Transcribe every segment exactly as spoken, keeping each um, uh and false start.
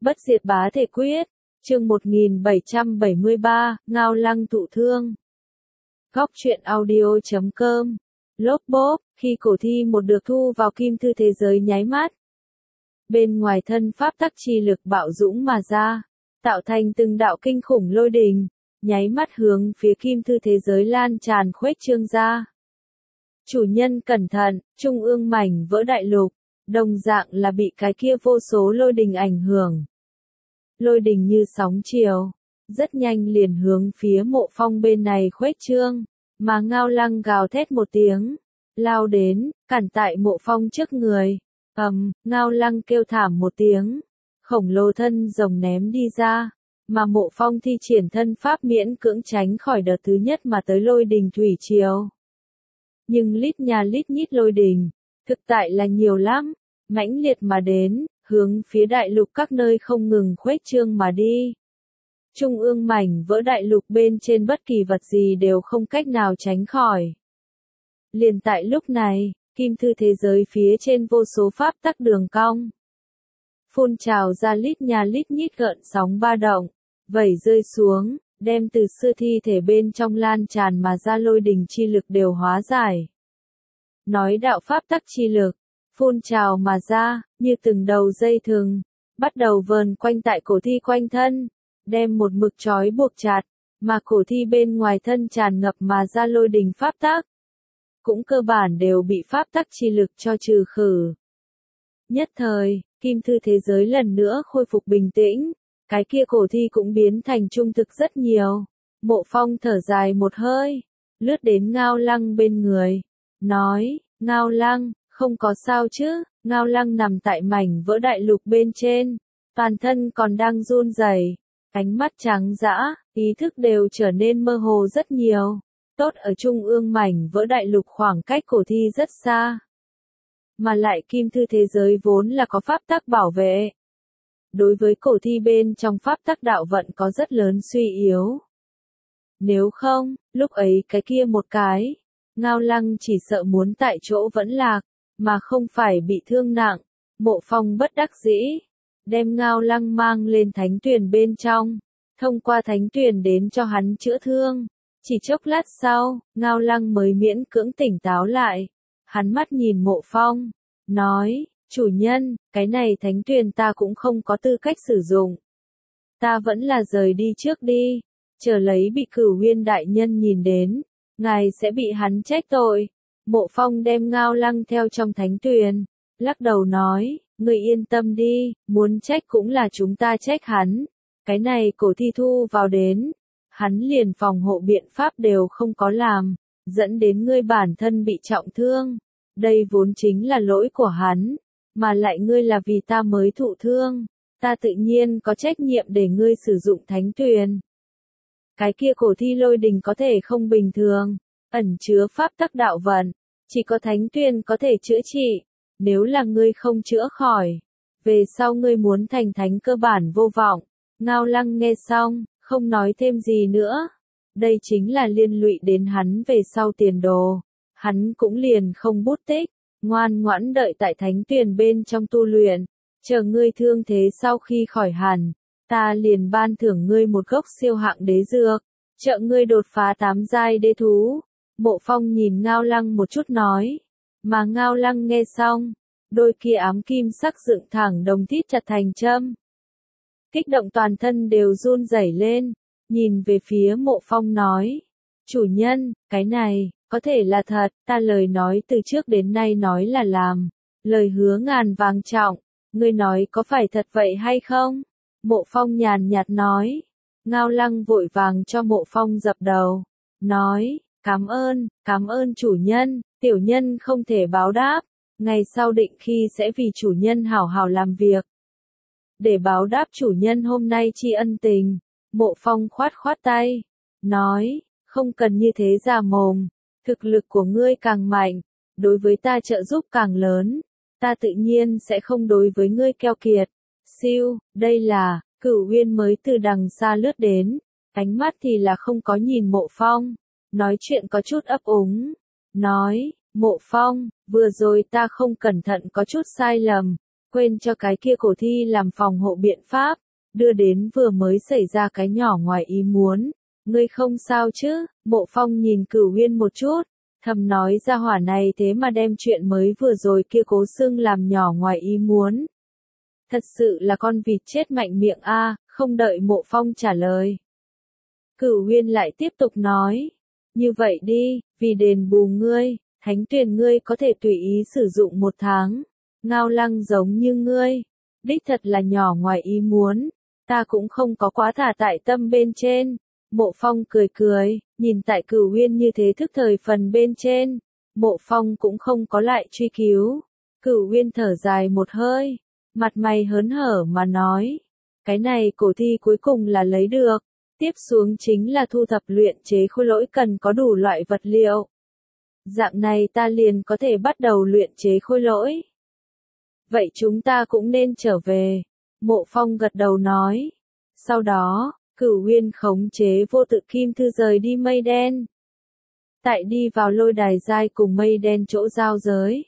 Bất diệt bá thể quyết, chương một nghìn bảy trăm bảy mươi ba, Ngao Lăng thụ thương. Góc truyện audio chấm com, lốp bốp, khi cổ thi một được thu vào kim thư thế giới nháy mắt. Bên ngoài thân pháp tắc chi lực bạo dũng mà ra, tạo thành từng đạo kinh khủng lôi đình, nháy mắt hướng phía kim thư thế giới lan tràn khuếch trương ra. Chủ nhân cẩn thận, trung ương mảnh vỡ đại lục, đồng dạng là bị cái kia vô số lôi đình ảnh hưởng. Lôi đình như sóng chiều, rất nhanh liền hướng phía Mộ Phong bên này khuếch trương, mà Ngao Lăng gào thét một tiếng, lao đến, cản tại Mộ Phong trước người. Ầm, Ngao Lăng kêu thảm một tiếng, khổng lồ thân rồng ném đi ra, mà Mộ Phong thi triển thân pháp miễn cưỡng tránh khỏi đợt thứ nhất mà tới lôi đình thủy triều. Nhưng lít nhà lít nhít lôi đình, thực tại là nhiều lắm, mãnh liệt mà đến, hướng phía đại lục các nơi không ngừng khuếch trương mà đi. Trung ương mảnh vỡ đại lục bên trên bất kỳ vật gì đều không cách nào tránh khỏi. Liền tại lúc này, kim thư thế giới phía trên vô số pháp tắc đường cong phun trào ra lít nhà lít nhít gợn sóng ba động, vẩy rơi xuống, đem từ xưa thi thể bên trong lan tràn mà ra lôi đình chi lực đều hóa giải. Nói đạo pháp tắc chi lực, phun trào mà ra, như từng đầu dây thừng, bắt đầu vờn quanh tại cổ thi quanh thân, đem một mực trói buộc chặt, mà cổ thi bên ngoài thân tràn ngập mà ra lôi đình pháp tắc, cũng cơ bản đều bị pháp tắc chi lực cho trừ khử. Nhất thời, kim thư thế giới lần nữa khôi phục bình tĩnh, cái kia cổ thi cũng biến thành trung thực rất nhiều. Mộ Phong thở dài một hơi, lướt đến Ngao Lăng bên người, nói, Ngao Lăng, không có sao chứ? Ngao Lăng nằm tại mảnh vỡ đại lục bên trên, toàn thân còn đang run rẩy, ánh mắt trắng dã, ý thức đều trở nên mơ hồ rất nhiều. Tốt ở trung ương mảnh vỡ đại lục khoảng cách cổ thi rất xa. Mà lại kim thư thế giới vốn là có pháp tắc bảo vệ. Đối với cổ thi bên trong pháp tắc đạo vận có rất lớn suy yếu. Nếu không, lúc ấy cái kia một cái, Ngao Lăng chỉ sợ muốn tại chỗ vẫn lạc, mà không phải bị thương nặng. Mộ Phong bất đắc dĩ, đem Ngao Lăng mang lên thánh tuyền bên trong, thông qua thánh tuyền đến cho hắn chữa thương. Chỉ chốc lát sau, Ngao Lăng mới miễn cưỡng tỉnh táo lại. Hắn mắt nhìn Mộ Phong, nói, chủ nhân, cái này thánh tuyền ta cũng không có tư cách sử dụng. Ta vẫn là rời đi trước đi, chờ lấy bị Cửu Huyên đại nhân nhìn đến, ngài sẽ bị hắn trách tội. Mộ Phong đem Ngao Lăng theo trong thánh tuyền, lắc đầu nói, ngươi yên tâm đi, muốn trách cũng là chúng ta trách hắn. Cái này cổ thi thu vào đến, hắn liền phòng hộ biện pháp đều không có làm, dẫn đến ngươi bản thân bị trọng thương. Đây vốn chính là lỗi của hắn, mà lại ngươi là vì ta mới thụ thương, ta tự nhiên có trách nhiệm để ngươi sử dụng thánh tuyền. Cái kia cổ thi lôi đình có thể không bình thường, ẩn chứa pháp tắc đạo vận, chỉ có thánh tuyền có thể chữa trị, nếu là ngươi không chữa khỏi, về sau ngươi muốn thành thánh cơ bản vô vọng. Ngao Lăng nghe xong, không nói thêm gì nữa, đây chính là liên lụy đến hắn về sau tiền đồ, hắn cũng liền không bút tích, ngoan ngoãn đợi tại thánh tuyền bên trong tu luyện, chờ ngươi thương thế sau khi khỏi hẳn, ta liền ban thưởng ngươi một gốc siêu hạng đế dược, trợ ngươi đột phá tám giai đế thú. Mộ Phong nhìn Ngao Lăng một chút nói, mà Ngao Lăng nghe xong, đôi kia ám kim sắc dựng thẳng đồng thít chặt thành châm. Kích động toàn thân đều run rẩy lên, nhìn về phía Mộ Phong nói, chủ nhân, cái này, có thể là thật, ta lời nói từ trước đến nay nói là làm, lời hứa ngàn vàng trọng, ngươi nói có phải thật vậy hay không? Mộ Phong nhàn nhạt nói, Ngao Lăng vội vàng cho Mộ Phong dập đầu, nói, cảm ơn, cảm ơn chủ nhân, tiểu nhân không thể báo đáp, ngày sau định khi sẽ vì chủ nhân hảo hảo làm việc. Để báo đáp chủ nhân hôm nay tri ân tình, Mộ Phong khoát khoát tay, nói, không cần như thế già mồm, thực lực của ngươi càng mạnh, đối với ta trợ giúp càng lớn, ta tự nhiên sẽ không đối với ngươi keo kiệt. Siêu, đây là, Cửu Huyên mới từ đằng xa lướt đến, ánh mắt thì là không có nhìn Mộ Phong, nói chuyện có chút ấp úng, nói, Mộ Phong, vừa rồi ta không cẩn thận có chút sai lầm, quên cho cái kia cổ thi làm phòng hộ biện pháp, đưa đến vừa mới xảy ra cái nhỏ ngoài ý muốn. Ngươi không sao chứ? Mộ Phong nhìn Cửu Huyên một chút, thầm nói ra hỏa này thế mà đem chuyện mới vừa rồi kia cố xưng làm nhỏ ngoài ý muốn. Thật sự là con vịt chết mạnh miệng a, không đợi Mộ Phong trả lời. Cửu Huyên lại tiếp tục nói, như vậy đi, vì đền bù ngươi, thánh tuyển ngươi có thể tùy ý sử dụng một tháng. Ngao Lăng giống như ngươi, đích thật là nhỏ ngoài ý muốn, ta cũng không có quá thả tại tâm bên trên. Mộ Phong cười cười, nhìn tại Cửu Huyên như thế thức thời phần bên trên, Mộ Phong cũng không có lại truy cứu. Cửu Huyên thở dài một hơi, mặt mày hớn hở mà nói, cái này cổ thi cuối cùng là lấy được, tiếp xuống chính là thu thập luyện chế khối lỗi cần có đủ loại vật liệu. Dạng này ta liền có thể bắt đầu luyện chế khối lỗi. Vậy chúng ta cũng nên trở về. Mộ Phong gật đầu nói. Sau đó, Cửu Huyên khống chế vô tự kim thư rời đi mây đen. Tại đi vào lôi đài giai cùng mây đen chỗ giao giới.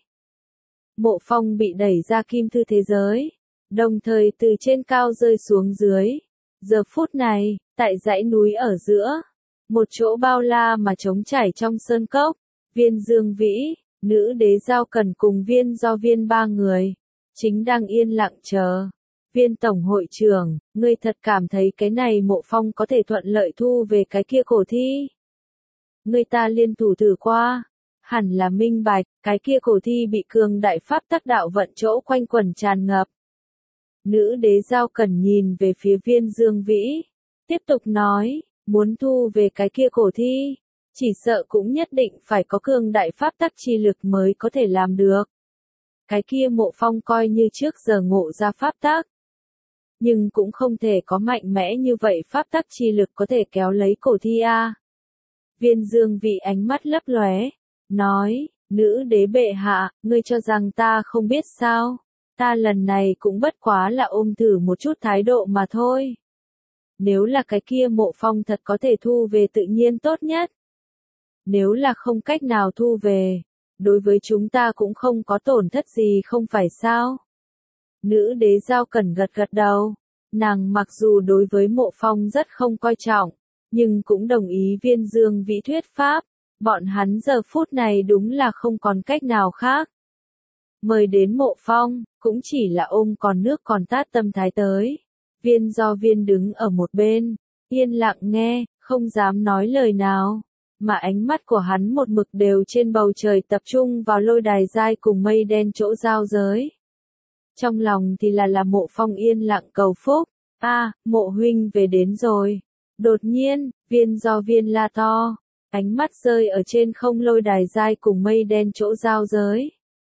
Mộ Phong bị đẩy ra kim thư thế giới, đồng thời từ trên cao rơi xuống dưới. Giờ phút này, tại dãy núi ở giữa, một chỗ bao la mà trống trải trong sơn cốc, Viên Dương Vĩ, nữ đế Giao Cẩn cùng Viên Do Viên ba người, chính đang yên lặng chờ. Viên tổng hội trưởng, ngươi thật cảm thấy cái này Mộ Phong có thể thuận lợi thu về cái kia cổ thi? Ngươi ta liên thủ thử qua, hẳn là minh bạch, cái kia cổ thi bị cường đại pháp tác đạo vận chỗ quanh quẩn tràn ngập. Nữ đế Giao Cẩn nhìn về phía Viên Dương Vĩ, tiếp tục nói, muốn thu về cái kia cổ thi, chỉ sợ cũng nhất định phải có cường đại pháp tắc chi lực mới có thể làm được. Cái kia Mộ Phong coi như trước giờ ngộ ra pháp tắc, nhưng cũng không thể có mạnh mẽ như vậy pháp tắc chi lực có thể kéo lấy cổ thi a. Viên Dương Vĩ ánh mắt lấp lóe, nói, nữ đế bệ hạ, ngươi cho rằng ta không biết sao? Ta lần này cũng bất quá là ôm thử một chút thái độ mà thôi. Nếu là cái kia Mộ Phong thật có thể thu về tự nhiên tốt nhất. Nếu là không cách nào thu về, đối với chúng ta cũng không có tổn thất gì không phải sao? Nữ đế Giao Cẩn gật gật đầu, nàng mặc dù đối với Mộ Phong rất không coi trọng, nhưng cũng đồng ý Viên Dương Vĩ thuyết pháp, bọn hắn giờ phút này đúng là không còn cách nào khác. Mời đến Mộ Phong, cũng chỉ là ôm còn nước còn tát tâm thái tới. Viên Do Viên đứng ở một bên, yên lặng nghe, không dám nói lời nào, mà ánh mắt của hắn một mực đều trên bầu trời tập trung vào lôi đài giai cùng mây đen chỗ giao giới. Trong lòng thì là là Mộ Phong yên lặng cầu phúc, a, à, Mộ huynh về đến rồi. Đột nhiên, Viên Do Viên la to, ánh mắt rơi ở trên không lôi đài giai cùng mây đen chỗ giao giới.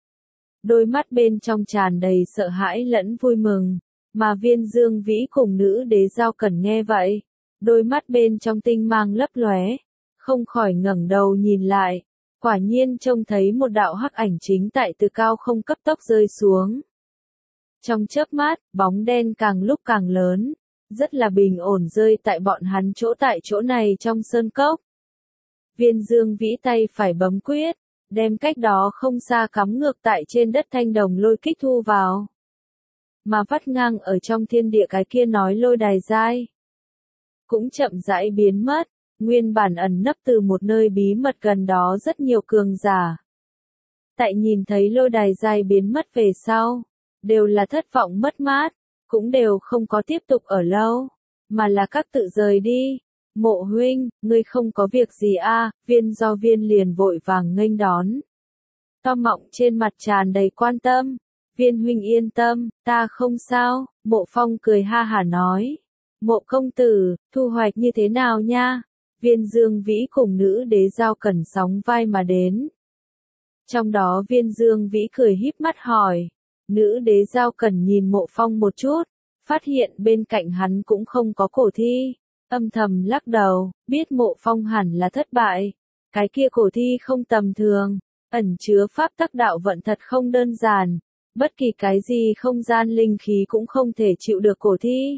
Đôi mắt bên trong tràn đầy sợ hãi lẫn vui mừng, mà Viên Dương Vĩ cùng nữ đế Giao Cẩn nghe vậy, đôi mắt bên trong tinh mang lấp lóe, không khỏi ngẩng đầu nhìn lại, quả nhiên trông thấy một đạo hắc ảnh chính tại từ cao không cấp tốc rơi xuống. Trong chớp mắt, bóng đen càng lúc càng lớn, rất là bình ổn rơi tại bọn hắn chỗ tại chỗ này trong sơn cốc. Viên Dương Vĩ tay phải bấm quyết, đem cách đó không xa cắm ngược tại trên đất thanh đồng lôi kích thu vào. Mà vắt ngang ở trong thiên địa cái kia nói lôi đài giai. Cũng chậm rãi biến mất, nguyên bản ẩn nấp từ một nơi bí mật gần đó rất nhiều cường giả. Tại nhìn thấy lôi đài giai biến mất về sau, đều là thất vọng mất mát, cũng đều không có tiếp tục ở lâu, mà là các tự rời đi. Mộ huynh, ngươi không có việc gì a? À? Viên Do Viên liền vội vàng nghênh đón. To mọng trên mặt tràn đầy quan tâm. Viên huynh yên tâm, ta không sao. Mộ Phong cười ha hả nói. Mộ công tử, thu hoạch như thế nào nha? Viên Dương Vĩ cùng nữ đế Giao Cẩn sóng vai mà đến. Trong đó Viên Dương Vĩ cười híp mắt hỏi. Nữ đế Giao Cẩn nhìn Mộ Phong một chút, phát hiện bên cạnh hắn cũng không có cổ thi. Âm thầm lắc đầu, biết Mộ Phong hẳn là thất bại. Cái kia cổ thi không tầm thường, ẩn chứa pháp tắc đạo vận thật không đơn giản. Bất kỳ cái gì không gian linh khí cũng không thể chịu được cổ thi.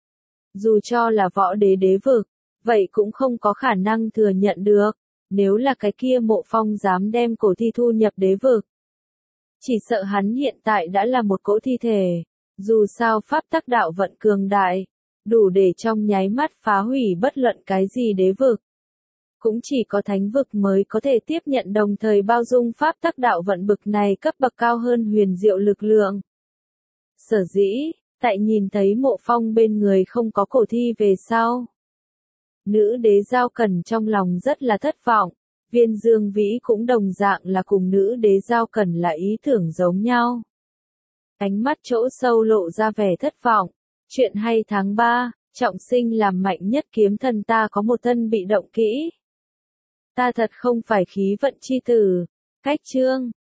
Dù cho là võ đế đế vực, vậy cũng không có khả năng thừa nhận được. Nếu là cái kia Mộ Phong dám đem cổ thi thu nhập đế vực, Chỉ sợ hắn hiện tại đã là một cỗ thi thể. Dù sao pháp tắc đạo vận cường đại, đủ để trong nháy mắt phá hủy bất luận cái gì đế vực. Cũng chỉ có thánh vực mới có thể tiếp nhận đồng thời bao dung pháp tắc đạo vận bực này cấp bậc cao hơn huyền diệu lực lượng. Sở dĩ, tại nhìn thấy Mộ Phong bên người không có cổ thi về sau. Nữ đế Giao Cẩn trong lòng rất là thất vọng, Viên Dương Vĩ cũng đồng dạng là cùng nữ đế Giao Cẩn là ý tưởng giống nhau. Ánh mắt chỗ sâu lộ ra vẻ thất vọng, chuyện hay tháng ba, trọng sinh làm mạnh nhất kiếm thần ta có một thân bị động kỹ. Ta thật không phải khí vận chi tử, cách chương.